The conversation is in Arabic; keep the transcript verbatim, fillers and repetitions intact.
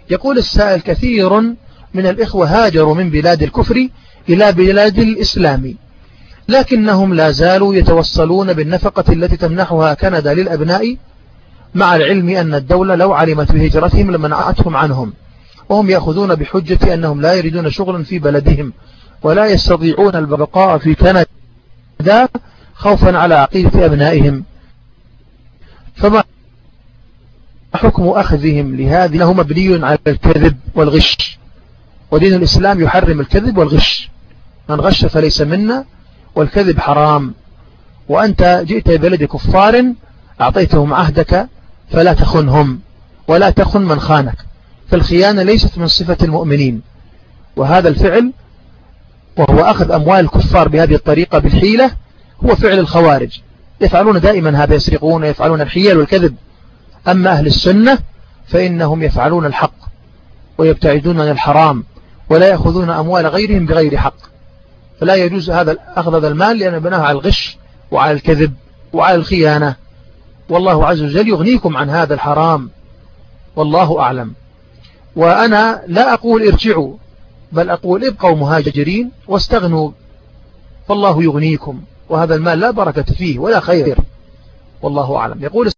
يقول السائل: كثير من الإخوة هاجروا من بلاد الكفر إلى بلاد الإسلام، لكنهم لا زالوا يتوصلون بالنفقة التي تمنحها كندا للأبناء، مع العلم أن الدولة لو علمت بهجرتهم لمنعتهم عنهم، وهم يأخذون بحجة أنهم لا يريدون شغلا في بلدهم ولا يستطيعون البقاء في كندا خوفا على عقيدة أبنائهم، فما حكم أخذهم لهذه؟ له مبني على الكذب والغش، ودين الإسلام يحرم الكذب والغش، من غش فليس منا، والكذب حرام. وأنت جئت بلد كفار أعطيتهم عهدك فلا تخنهم ولا تخن من خانك، فالخيانة ليست من صفة المؤمنين، وهذا الفعل وهو أخذ أموال الكفار بهذه الطريقة بالحيلة هو فعل الخوارج، يفعلون دائما هذا، يسرقون ويفعلون الحيل والكذب. أما أهل السنة فإنهم يفعلون الحق ويبتعدون عن الحرام ولا يأخذون أموال غيرهم بغير حق، فلا يجوز هذا أخذ هذا المال لأن بناه على الغش وعلى الكذب وعلى الخيانة، والله عز وجل يغنيكم عن هذا الحرام، والله أعلم. وأنا لا أقول ارجعوا، بل أقول ابقوا مهاجرين واستغنوا، فالله يغنيكم، وهذا المال لا بركة فيه ولا خير، والله أعلم. يقول